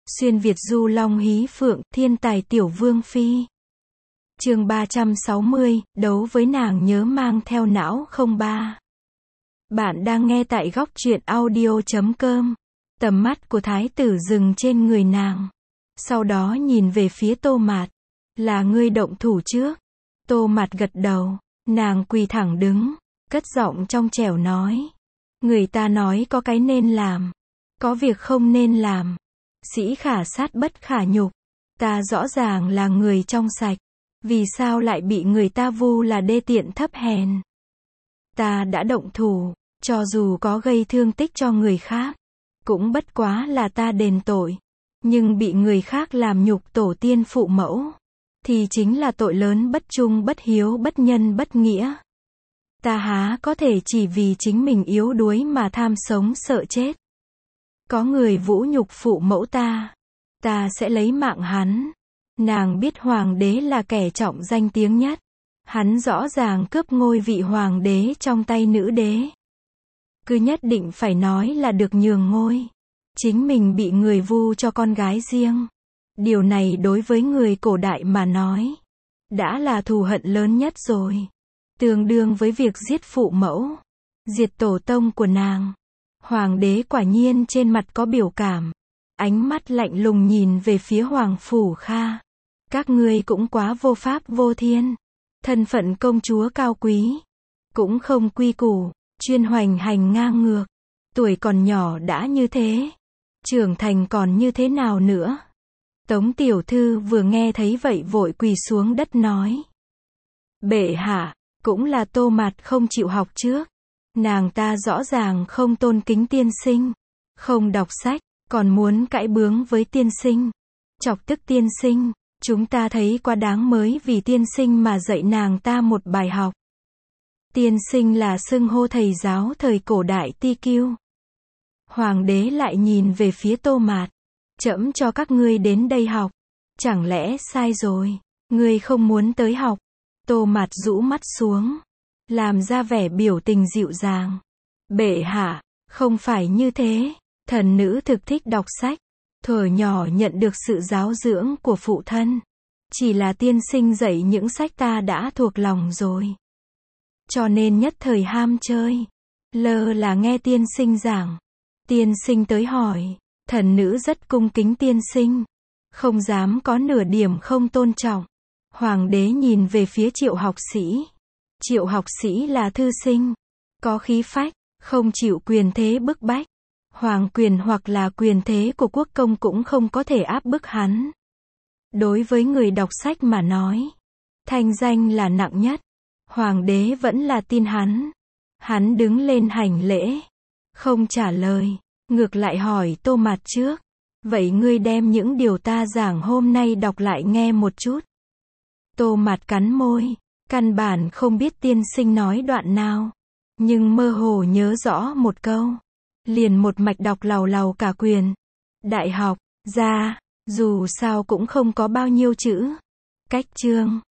Xuyên Việt du long hí phượng, thiên tài tiểu vương phi. Chương 360, đấu với nàng nhớ mang theo não 03. Bạn đang nghe tại góc truyện audio.com. Tầm mắt của thái tử dừng trên người nàng. Sau đó nhìn về phía Tô Mạt. Là ngươi động thủ trước. Tô Mạt gật đầu. Nàng quỳ thẳng đứng, cất giọng trong trẻo nói. Người ta nói có cái nên làm, có việc không nên làm. Sĩ khả sát bất khả nhục. Ta rõ ràng là người trong sạch, vì sao lại bị người ta vu là đê tiện thấp hèn? Ta đã động thủ, cho dù có gây thương tích cho người khác, cũng bất quá là ta đền tội. Nhưng bị người khác làm nhục tổ tiên phụ mẫu, thì chính là tội lớn bất trung bất hiếu bất nhân bất nghĩa. Ta há có thể chỉ vì chính mình yếu đuối mà tham sống sợ chết. Có người vũ nhục phụ mẫu ta sẽ lấy mạng hắn. Nàng biết hoàng đế là kẻ trọng danh tiếng nhất. Hắn rõ ràng cướp ngôi vị hoàng đế trong tay nữ đế. Cứ nhất định phải nói là được nhường ngôi. Chính mình bị người vu cho con gái riêng. Điều này đối với người cổ đại mà nói, đã là thù hận lớn nhất rồi. Tương đương với việc giết phụ mẫu, diệt tổ tông của nàng. Hoàng đế quả nhiên trên mặt có biểu cảm. Ánh mắt lạnh lùng nhìn về phía Hoàng Phủ Kha. Các ngươi cũng quá vô pháp vô thiên. Thân phận công chúa cao quý, cũng không quy củ, chuyên hoành hành ngang ngược. Tuổi còn nhỏ đã như thế, trưởng thành còn như thế nào nữa? Tống tiểu thư vừa nghe thấy vậy vội quỳ xuống đất nói. Bệ hạ, cũng là Tô Mạt không chịu học trước. Nàng ta rõ ràng không tôn kính tiên sinh, không đọc sách, còn muốn cãi bướng với tiên sinh, chọc tức tiên sinh. Chúng ta thấy quá đáng mới vì tiên sinh mà dạy nàng ta một bài học. Tiên sinh là xưng hô thầy giáo thời cổ đại ti kiêu. Hoàng đế lại nhìn về phía Tô Mạt. Trẫm cho các ngươi đến đây học, chẳng lẽ sai rồi? Ngươi không muốn tới học? Tô Mạt rũ mắt xuống, làm ra vẻ biểu tình dịu dàng. Bệ hạ, không phải như thế. Thần nữ thực thích đọc sách. Thuở nhỏ nhận được sự giáo dưỡng của phụ thân. Chỉ là tiên sinh dạy những sách ta đã thuộc lòng rồi. Cho nên nhất thời ham chơi. Lơ là nghe tiên sinh giảng. Tiên sinh tới hỏi. Thần nữ rất cung kính tiên sinh. Không dám có nửa điểm không tôn trọng. Hoàng đế nhìn về phía Triệu học sĩ. Triệu học sĩ là thư sinh, có khí phách, không chịu quyền thế bức bách. Hoàng quyền hoặc là quyền thế của quốc công cũng không có thể áp bức hắn. Đối với người đọc sách mà nói, thanh danh là nặng nhất. Hoàng đế vẫn là tin hắn. Hắn đứng lên hành lễ, không trả lời, ngược lại hỏi Tô Mạt trước. Vậy ngươi đem những điều ta giảng hôm nay đọc lại nghe một chút. Tô Mạt cắn môi, căn bản không biết tiên sinh nói đoạn nào, nhưng mơ hồ nhớ rõ một câu. Liền một mạch đọc làu làu cả quyển. Đại học ra, dù sao cũng không có bao nhiêu chữ. Cách chương,